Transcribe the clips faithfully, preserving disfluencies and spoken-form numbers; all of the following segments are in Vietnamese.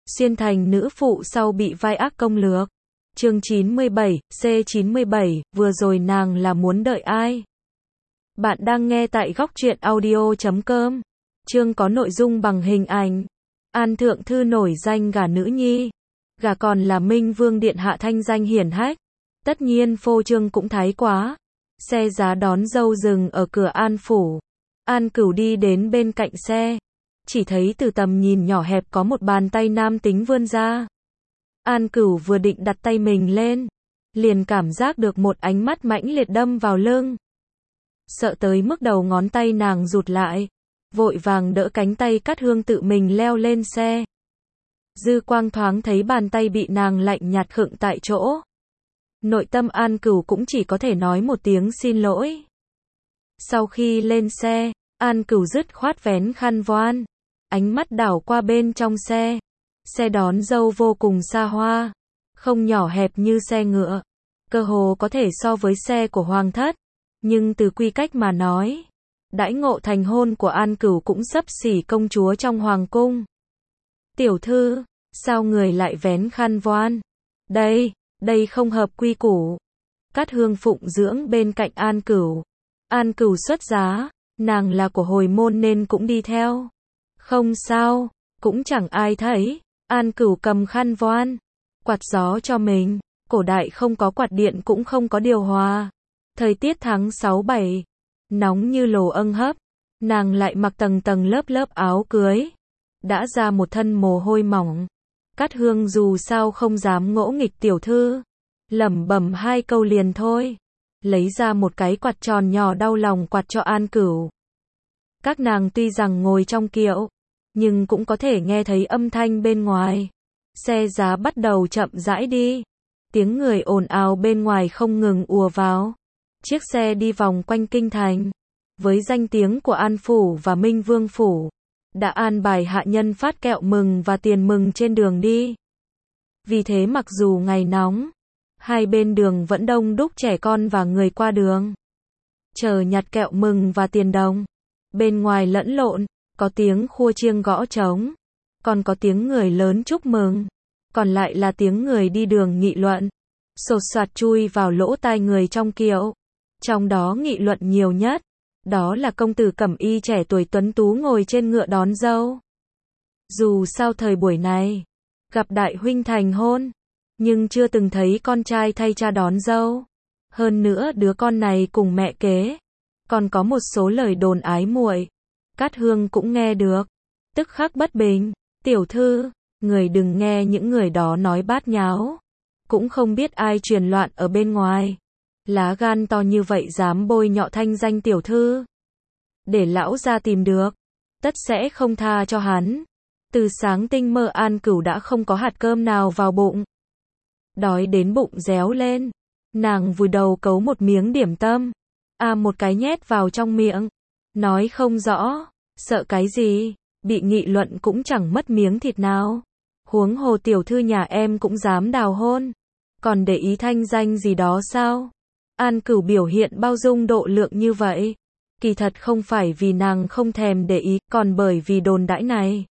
xuyên thành nữ phụ sau bị vai ác công lược. Chương chín mươi bảy, C chín mươi bảy, vừa rồi nàng là muốn đợi ai? Bạn đang nghe tại góc truyện audio chấm com. Chương có nội dung bằng hình ảnh. An thượng thư nổi danh gả nữ nhi, gả còn là Minh Vương điện hạ thanh danh hiển hách. Tất nhiên phô trương cũng thái quá. Xe giá đón dâu dừng ở cửa An phủ. An Cửu đi đến bên cạnh xe, chỉ thấy từ tầm nhìn nhỏ hẹp có một bàn tay nam tính vươn ra. An Cửu vừa định đặt tay mình lên, liền cảm giác được một ánh mắt mãnh liệt đâm vào lưng. Sợ tới mức đầu ngón tay nàng rụt lại, vội vàng đỡ cánh tay Cát Hương tự mình leo lên xe. Dư quang thoáng thấy bàn tay bị nàng lạnh nhạt khựng tại chỗ. Nội tâm An Cửu cũng chỉ có thể nói một tiếng xin lỗi. Sau khi lên xe, An Cửu dứt khoát vén khăn voan, ánh mắt đảo qua bên trong xe. Xe đón dâu vô cùng xa hoa, không nhỏ hẹp như xe ngựa, cơ hồ có thể so với xe của hoàng thất, nhưng từ quy cách mà nói, đãi ngộ thành hôn của An Cửu cũng xấp xỉ công chúa trong hoàng cung. Tiểu thư, sao người lại vén khăn voan? Đây, đây không hợp quy củ. Cát Hương phụng dưỡng bên cạnh An Cửu. An Cửu xuất giá, nàng là của hồi môn nên cũng đi theo. Không sao, cũng chẳng ai thấy. An Cửu cầm khăn voan, quạt gió cho mình. Cổ đại không có quạt điện cũng không có điều hòa. Thời tiết tháng sáu bảy, nóng như lò âng hấp. Nàng lại mặc tầng tầng lớp lớp áo cưới, đã ra một thân mồ hôi mỏng. Cát Hương dù sao không dám ngỗ nghịch tiểu thư, lẩm bẩm hai câu liền thôi, lấy ra một cái quạt tròn nhỏ đau lòng quạt cho An Cửu. Các nàng tuy rằng ngồi trong kiệu, nhưng cũng có thể nghe thấy âm thanh bên ngoài. Xe giá bắt đầu chậm rãi đi, tiếng người ồn ào bên ngoài không ngừng ùa vào. Chiếc xe đi vòng quanh kinh thành, với danh tiếng của An phủ và Minh Vương phủ, đã an bài hạ nhân phát kẹo mừng và tiền mừng trên đường đi. Vì thế mặc dù ngày nóng, hai bên đường vẫn đông đúc trẻ con và người qua đường, chờ nhặt kẹo mừng và tiền đồng. Bên ngoài lẫn lộn, có tiếng khua chiêng gõ trống, còn có tiếng người lớn chúc mừng, còn lại là tiếng người đi đường nghị luận, sột soạt chui vào lỗ tai người trong kiệu. Trong đó nghị luận nhiều nhất, đó là công tử cẩm y trẻ tuổi tuấn tú ngồi trên ngựa đón dâu. Dù sao thời buổi này, gặp đại huynh thành hôn, nhưng chưa từng thấy con trai thay cha đón dâu. Hơn nữa đứa con này cùng mẹ kế, còn có một số lời đồn ái muội. Cát Hương cũng nghe được, tức khắc bất bình. Tiểu thư, người đừng nghe những người đó nói bát nháo. Cũng không biết ai truyền loạn ở bên ngoài. Lá gan to như vậy dám bôi nhọ thanh danh tiểu thư. Để lão ra tìm được, tất sẽ không tha cho hắn. Từ sáng tinh mơ An Cửu đã không có hạt cơm nào vào bụng. Đói đến bụng réo lên. Nàng vùi đầu cấu một miếng điểm tâm. À một cái nhét vào trong miệng. Nói không rõ, sợ cái gì, bị nghị luận cũng chẳng mất miếng thịt nào. Huống hồ tiểu thư nhà em cũng dám đào hôn. Còn để ý thanh danh gì đó sao? An Cửu biểu hiện bao dung độ lượng như vậy, kỳ thật không phải vì nàng không thèm để ý, còn bởi vì đồn đãi này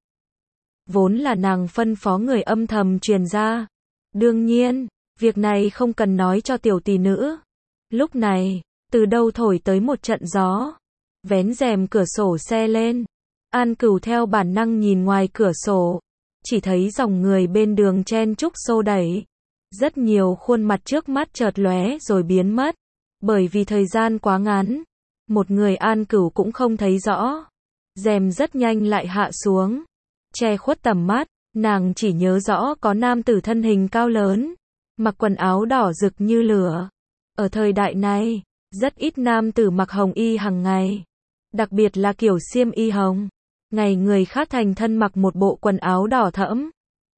vốn là nàng phân phó người âm thầm truyền ra. Đương nhiên, việc này không cần nói cho tiểu tỷ nữ. Lúc này, từ đâu thổi tới một trận gió, vén rèm cửa sổ xe lên. An Cửu theo bản năng nhìn ngoài cửa sổ, chỉ thấy dòng người bên đường chen chúc xô đẩy. Rất nhiều khuôn mặt trước mắt chợt lóe rồi biến mất, bởi vì thời gian quá ngắn, một người An Cửu cũng không thấy rõ. Rèm rất nhanh lại hạ xuống, che khuất tầm mắt. Nàng chỉ nhớ rõ có nam tử thân hình cao lớn, mặc quần áo đỏ rực như lửa. Ở thời đại này, rất ít nam tử mặc hồng y hàng ngày, đặc biệt là kiểu xiêm y hồng. Ngày người khác thành thân mặc một bộ quần áo đỏ thẫm.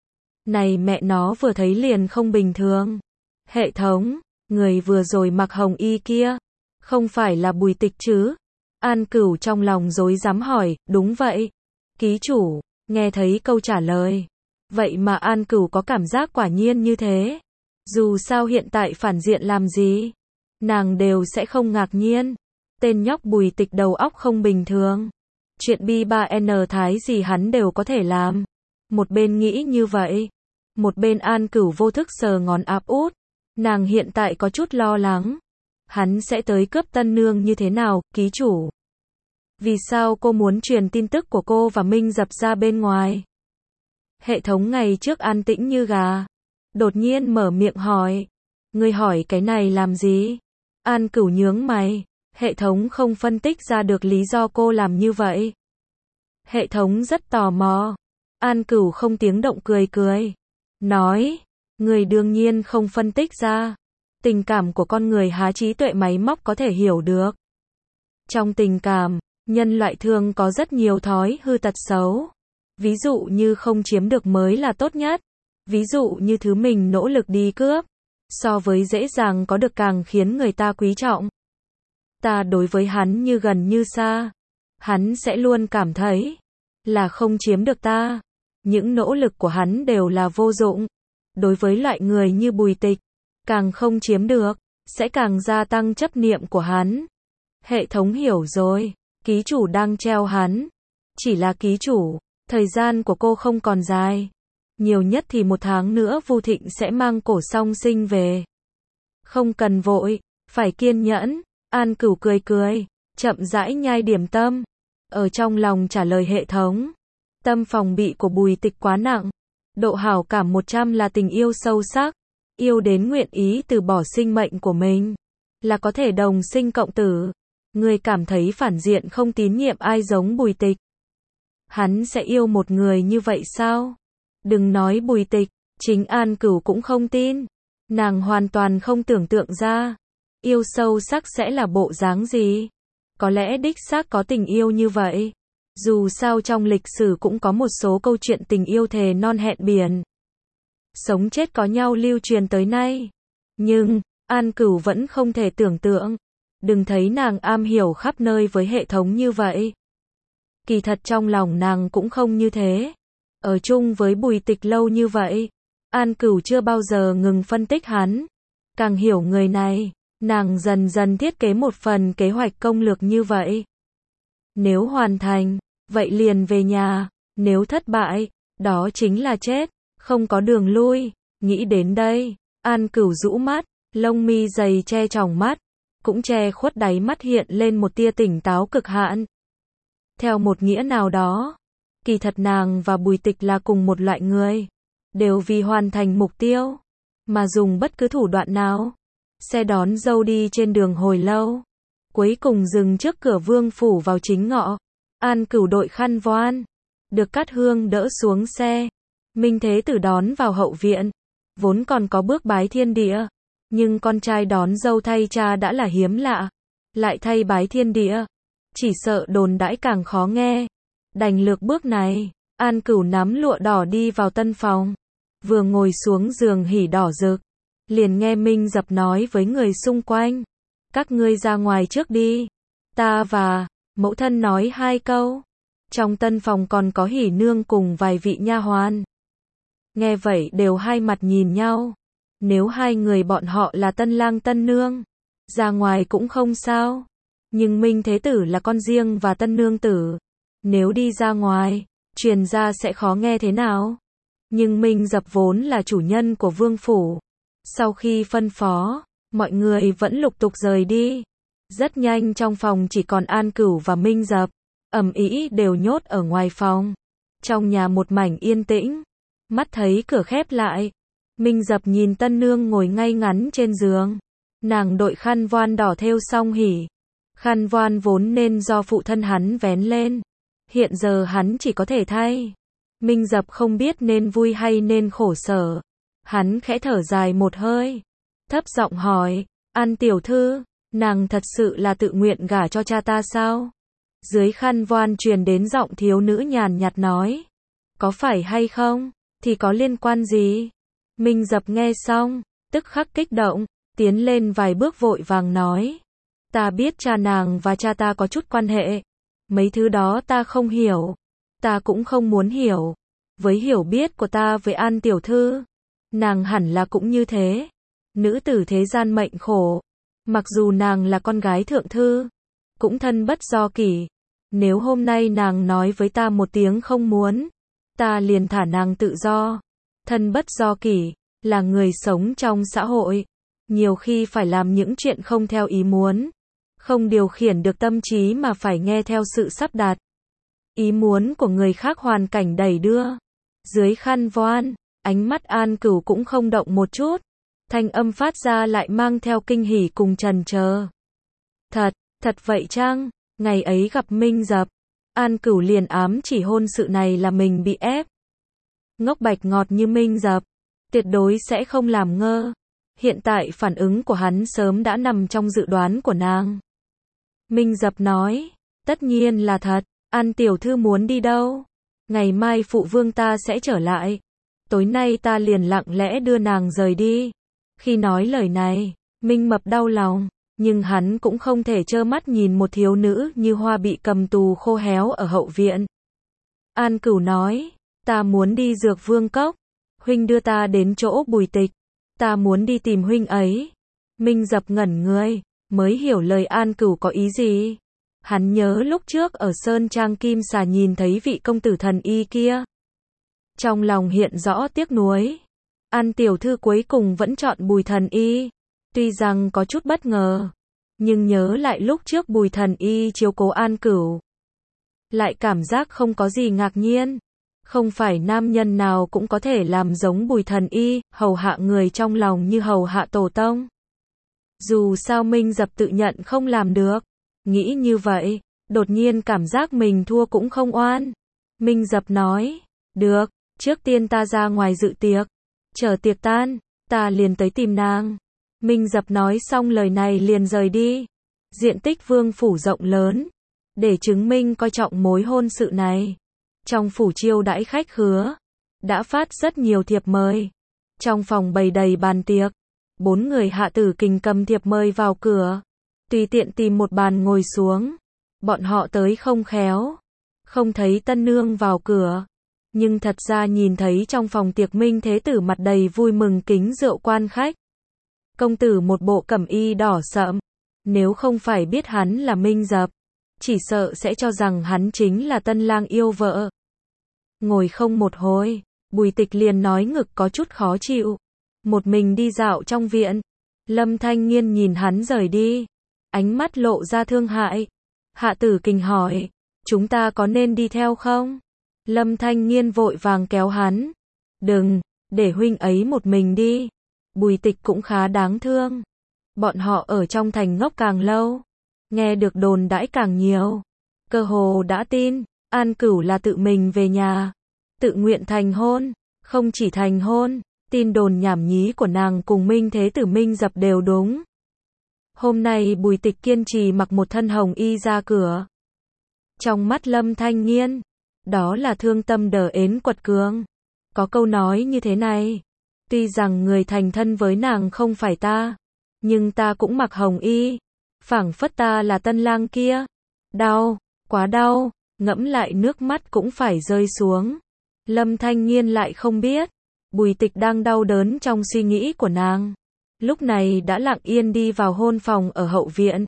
Này mẹ nó vừa thấy liền không bình thường. Hệ thống, người vừa rồi mặc hồng y kia, không phải là Bùi Tịch chứ? An Cửu trong lòng rối rắm hỏi. Đúng vậy, ký chủ. Nghe thấy câu trả lời, vậy mà An Cửu có cảm giác quả nhiên như thế. Dù sao hiện tại phản diện làm gì, nàng đều sẽ không ngạc nhiên. Tên nhóc Bùi Tịch đầu óc không bình thường. Chuyện bi ba n thái gì hắn đều có thể làm. Một bên nghĩ như vậy, một bên An Cửu vô thức sờ ngón áp út. Nàng hiện tại có chút lo lắng. Hắn sẽ tới cướp tân nương như thế nào, ký chủ? Vì sao cô muốn truyền tin tức của cô và Minh Dập ra bên ngoài? Hệ thống ngày trước an tĩnh như gà. Đột nhiên mở miệng hỏi. Ngươi hỏi cái này làm gì? An Cửu nhướng mày. Hệ thống không phân tích ra được lý do cô làm như vậy. Hệ thống rất tò mò. An Cửu không tiếng động cười cười. Nói, người đương nhiên không phân tích ra. Tình cảm của con người há trí tuệ máy móc có thể hiểu được. Trong tình cảm, nhân loại thường có rất nhiều thói hư tật xấu. Ví dụ như không chiếm được mới là tốt nhất. Ví dụ như thứ mình nỗ lực đi cướp, so với dễ dàng có được càng khiến người ta quý trọng. Ta đối với hắn như gần như xa. Hắn sẽ luôn cảm thấy là không chiếm được ta. Những nỗ lực của hắn đều là vô dụng. Đối với loại người như Bùi Tịch, càng không chiếm được, sẽ càng gia tăng chấp niệm của hắn. Hệ thống hiểu rồi, ký chủ đang treo hắn. Chỉ là ký chủ, thời gian của cô không còn dài. Nhiều nhất thì một tháng nữa Vu Thịnh sẽ mang cổ song sinh về. Không cần vội, phải kiên nhẫn. An Cửu cười cười, chậm rãi nhai điểm tâm. Ở trong lòng trả lời hệ thống. Tâm phòng bị của Bùi Tịch quá nặng. Độ hảo cảm một trăm là tình yêu sâu sắc. Yêu đến nguyện ý từ bỏ sinh mệnh của mình. Là có thể đồng sinh cộng tử. Người cảm thấy phản diện không tín nhiệm ai giống Bùi Tịch. Hắn sẽ yêu một người như vậy sao? Đừng nói Bùi Tịch, chính An Cửu cũng không tin. Nàng hoàn toàn không tưởng tượng ra. Yêu sâu sắc sẽ là bộ dáng gì? Có lẽ đích xác có tình yêu như vậy. Dù sao trong lịch sử cũng có một số câu chuyện tình yêu thề non hẹn biển. Sống chết có nhau lưu truyền tới nay. Nhưng, An Cửu vẫn không thể tưởng tượng. Đừng thấy nàng am hiểu khắp nơi với hệ thống như vậy. Kỳ thật trong lòng nàng cũng không như thế. Ở chung với Bùi Tịch lâu như vậy, An Cửu chưa bao giờ ngừng phân tích hắn. Càng hiểu người này, nàng dần dần thiết kế một phần kế hoạch công lược như vậy. Nếu hoàn thành, vậy liền về nhà. Nếu thất bại, đó chính là chết. Không có đường lui. Nghĩ đến đây, An Cửu rũ mắt, lông mi dày che tròng mắt, cũng che khuất đáy mắt hiện lên một tia tỉnh táo cực hạn. Theo một nghĩa nào đó, kỳ thật nàng và Bùi Tịch là cùng một loại người. Đều vì hoàn thành mục tiêu, mà dùng bất cứ thủ đoạn nào. Xe đón dâu đi trên đường hồi lâu. Cuối cùng dừng trước cửa vương phủ vào chính ngọ. An Cửu đội khăn voan. Được Cát Hương đỡ xuống xe. Minh Thế Tử đón vào hậu viện. Vốn còn có bước bái thiên địa. Nhưng con trai đón dâu thay cha đã là hiếm lạ. Lại thay bái thiên địa. Chỉ sợ đồn đãi càng khó nghe. Đành lược bước này. An Cửu nắm lụa đỏ đi vào tân phòng. Vừa ngồi xuống giường hỉ đỏ rực. Liền nghe Minh Dập nói với người xung quanh. Các ngươi ra ngoài trước đi. Ta và mẫu thân nói hai câu. Trong tân phòng còn có Hỉ nương cùng vài vị nha hoàn. Nghe vậy đều hai mặt nhìn nhau. Nếu hai người bọn họ là tân lang tân nương, ra ngoài cũng không sao. Nhưng Minh Thế Tử là con riêng và tân nương tử. Nếu đi ra ngoài, truyền ra sẽ khó nghe thế nào? Nhưng Minh Dập vốn là chủ nhân của vương phủ. Sau khi phân phó, mọi người vẫn lục tục rời đi. Rất nhanh trong phòng chỉ còn An Cửu và Minh Dập. Ầm ĩ đều nhốt ở ngoài phòng. Trong nhà một mảnh yên tĩnh. Mắt thấy cửa khép lại. Minh Dập nhìn tân nương ngồi ngay ngắn trên giường. Nàng đội khăn voan đỏ thêu song hỉ. Khăn voan vốn nên do phụ thân hắn vén lên. Hiện giờ hắn chỉ có thể thay. Minh Dập không biết nên vui hay nên khổ sở. Hắn khẽ thở dài một hơi. Thấp giọng hỏi, An tiểu thư, nàng thật sự là tự nguyện gả cho cha ta sao? Dưới khăn voan truyền đến giọng thiếu nữ nhàn nhạt nói. Có phải hay không? Thì có liên quan gì? Minh Dập nghe xong, tức khắc kích động, tiến lên vài bước vội vàng nói. Ta biết cha nàng và cha ta có chút quan hệ. Mấy thứ đó ta không hiểu. Ta cũng không muốn hiểu. Với hiểu biết của ta với An tiểu thư, nàng hẳn là cũng như thế. Nữ tử thế gian mệnh khổ. Mặc dù nàng là con gái thượng thư, cũng thân bất do kỷ. Nếu hôm nay nàng nói với ta một tiếng không muốn, ta liền thả nàng tự do. Thân bất do kỷ, là người sống trong xã hội. Nhiều khi phải làm những chuyện không theo ý muốn. Không điều khiển được tâm trí mà phải nghe theo sự sắp đặt. Ý muốn của người khác hoàn cảnh đẩy đưa. Dưới khăn voan, ánh mắt An Cửu cũng không động một chút. Thanh âm phát ra lại mang theo kinh hỉ cùng trần chờ. Thật, thật vậy chăng? Ngày ấy gặp Minh Dập, An Cửu liền ám chỉ hôn sự này là mình bị ép. Ngốc bạch ngọt như Minh Dập, tuyệt đối sẽ không làm ngơ. Hiện tại phản ứng của hắn sớm đã nằm trong dự đoán của nàng. Minh Dập nói, tất nhiên là thật, An tiểu thư muốn đi đâu? Ngày mai phụ vương ta sẽ trở lại. Tối nay ta liền lặng lẽ đưa nàng rời đi. Khi nói lời này, Minh Mập đau lòng, nhưng hắn cũng không thể trơ mắt nhìn một thiếu nữ như hoa bị cầm tù khô héo ở hậu viện. An Cửu nói, ta muốn đi Dược Vương Cốc, huynh đưa ta đến chỗ Bùi Tịch, ta muốn đi tìm huynh ấy. Minh Dập ngẩn người, mới hiểu lời An Cửu có ý gì. Hắn nhớ lúc trước ở Sơn Trang Kim Xà nhìn thấy vị công tử thần y kia. Trong lòng hiện rõ tiếc nuối. An tiểu thư cuối cùng vẫn chọn Bùi thần y. Tuy rằng có chút bất ngờ, nhưng nhớ lại lúc trước Bùi thần y chiếu cố An Cửu, lại cảm giác không có gì ngạc nhiên. Không phải nam nhân nào cũng có thể làm giống Bùi thần y, hầu hạ người trong lòng như hầu hạ tổ tông. Dù sao Minh Dập tự nhận không làm được. Nghĩ như vậy, đột nhiên cảm giác mình thua cũng không oan. Minh Dập nói, được, trước tiên ta ra ngoài dự tiệc. Chờ tiệc tan, ta liền tới tìm nàng. Minh Dập nói xong lời này liền rời đi. Diện tích vương phủ rộng lớn. Để chứng minh coi trọng mối hôn sự này. Trong phủ chiêu đãi khách khứa. Đã phát rất nhiều thiệp mời. Trong phòng bày đầy bàn tiệc. Bốn người Hạ Tử Kình cầm thiệp mời vào cửa. Tùy tiện tìm một bàn ngồi xuống. Bọn họ tới không khéo. Không thấy tân nương vào cửa. Nhưng thật ra nhìn thấy trong phòng tiệc Minh Thế Tử mặt đầy vui mừng kính rượu quan khách. Công tử một bộ cẩm y đỏ sậm. Nếu không phải biết hắn là Minh Dập, chỉ sợ sẽ cho rằng hắn chính là tân lang yêu vợ. Ngồi không một hồi, Bùi Tịch liền nói ngực có chút khó chịu. Một mình đi dạo trong viện. Lâm Thanh Nghiên nhìn hắn rời đi. Ánh mắt lộ ra thương hại. Hạ Tử Kình hỏi, chúng ta có nên đi theo không? Lâm Thanh Nghiên vội vàng kéo hắn. Đừng, để huynh ấy một mình đi. Bùi Tịch cũng khá đáng thương. Bọn họ ở trong thành ngốc càng lâu, nghe được đồn đãi càng nhiều. Cơ hồ đã tin, An Cửu là tự mình về nhà, tự nguyện thành hôn, không chỉ thành hôn, tin đồn nhảm nhí của nàng cùng Minh Thế Tử Minh Dập đều đúng. Hôm nay Bùi Tịch kiên trì mặc một thân hồng y ra cửa. Trong mắt Lâm Thanh Nghiên, đó là thương tâm đờ ến quật cường. Có câu nói như thế này, tuy rằng người thành thân với nàng không phải ta, nhưng ta cũng mặc hồng y, phảng phất ta là tân lang kia. Đau, quá đau, ngẫm lại nước mắt cũng phải rơi xuống. Lâm Thanh Nghiên lại không biết, Bùi Tịch đang đau đớn trong suy nghĩ của nàng. Lúc này đã lặng yên đi vào hôn phòng ở hậu viện.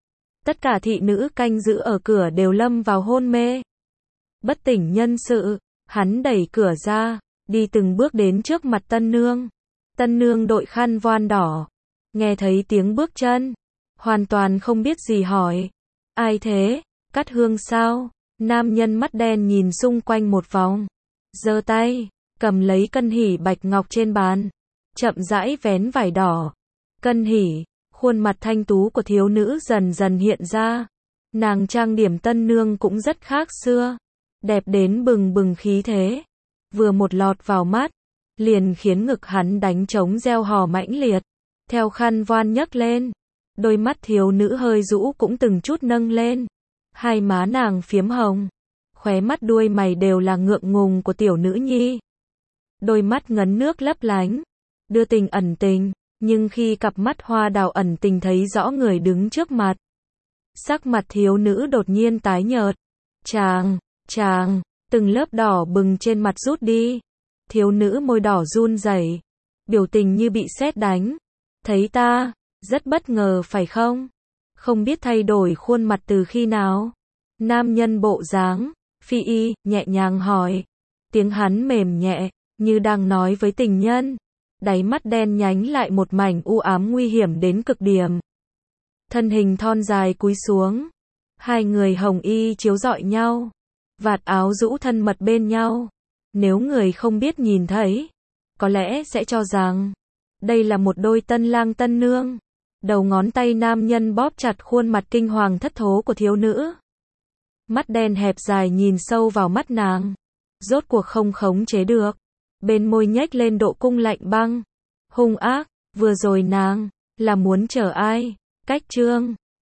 Tất cả thị nữ canh giữ ở cửa đều lâm vào hôn mê. Bất tỉnh nhân sự, hắn đẩy cửa ra, đi từng bước đến trước mặt tân nương. Tân nương đội khăn voan đỏ, nghe thấy tiếng bước chân, hoàn toàn không biết gì hỏi. Ai thế? Cát Hương sao? Nam nhân mắt đen nhìn xung quanh một vòng, giơ tay, cầm lấy cân hỉ bạch ngọc trên bàn, chậm rãi vén vải đỏ. Cân hỉ, khuôn mặt thanh tú của thiếu nữ dần dần hiện ra. Nàng trang điểm tân nương cũng rất khác xưa, đẹp đến bừng bừng khí thế. Vừa một lọt vào mắt, liền khiến ngực hắn đánh trống reo hò mãnh liệt. Theo khăn voan nhấc lên, đôi mắt thiếu nữ hơi rũ cũng từng chút nâng lên. Hai má nàng phiếm hồng, khóe mắt đuôi mày đều là ngượng ngùng của tiểu nữ nhi. Đôi mắt ngấn nước lấp lánh, đưa tình ẩn tình, nhưng khi cặp mắt hoa đào ẩn tình thấy rõ người đứng trước mặt, sắc mặt thiếu nữ đột nhiên tái nhợt. Chàng, chàng, từng lớp đỏ bừng trên mặt rút đi. Thiếu nữ môi đỏ run rẩy, biểu tình như bị sét đánh. Thấy ta, rất bất ngờ phải không? Không biết thay đổi khuôn mặt từ khi nào? Nam nhân bộ dáng, phi y, nhẹ nhàng hỏi. Tiếng hắn mềm nhẹ, như đang nói với tình nhân. Đáy mắt đen nhánh lại một mảnh u ám nguy hiểm đến cực điểm. Thân hình thon dài cúi xuống. Hai người hồng y chiếu rọi nhau. Vạt áo rũ thân mật bên nhau. Nếu người không biết nhìn thấy, có lẽ sẽ cho rằng đây là một đôi tân lang tân nương. Đầu ngón tay nam nhân bóp chặt khuôn mặt kinh hoàng thất thố của thiếu nữ. Mắt đen hẹp dài nhìn sâu vào mắt nàng. Rốt cuộc không khống chế được. Bên môi nhếch lên độ cung lạnh băng. Hung ác, vừa rồi nàng là muốn chờ ai? Cách chương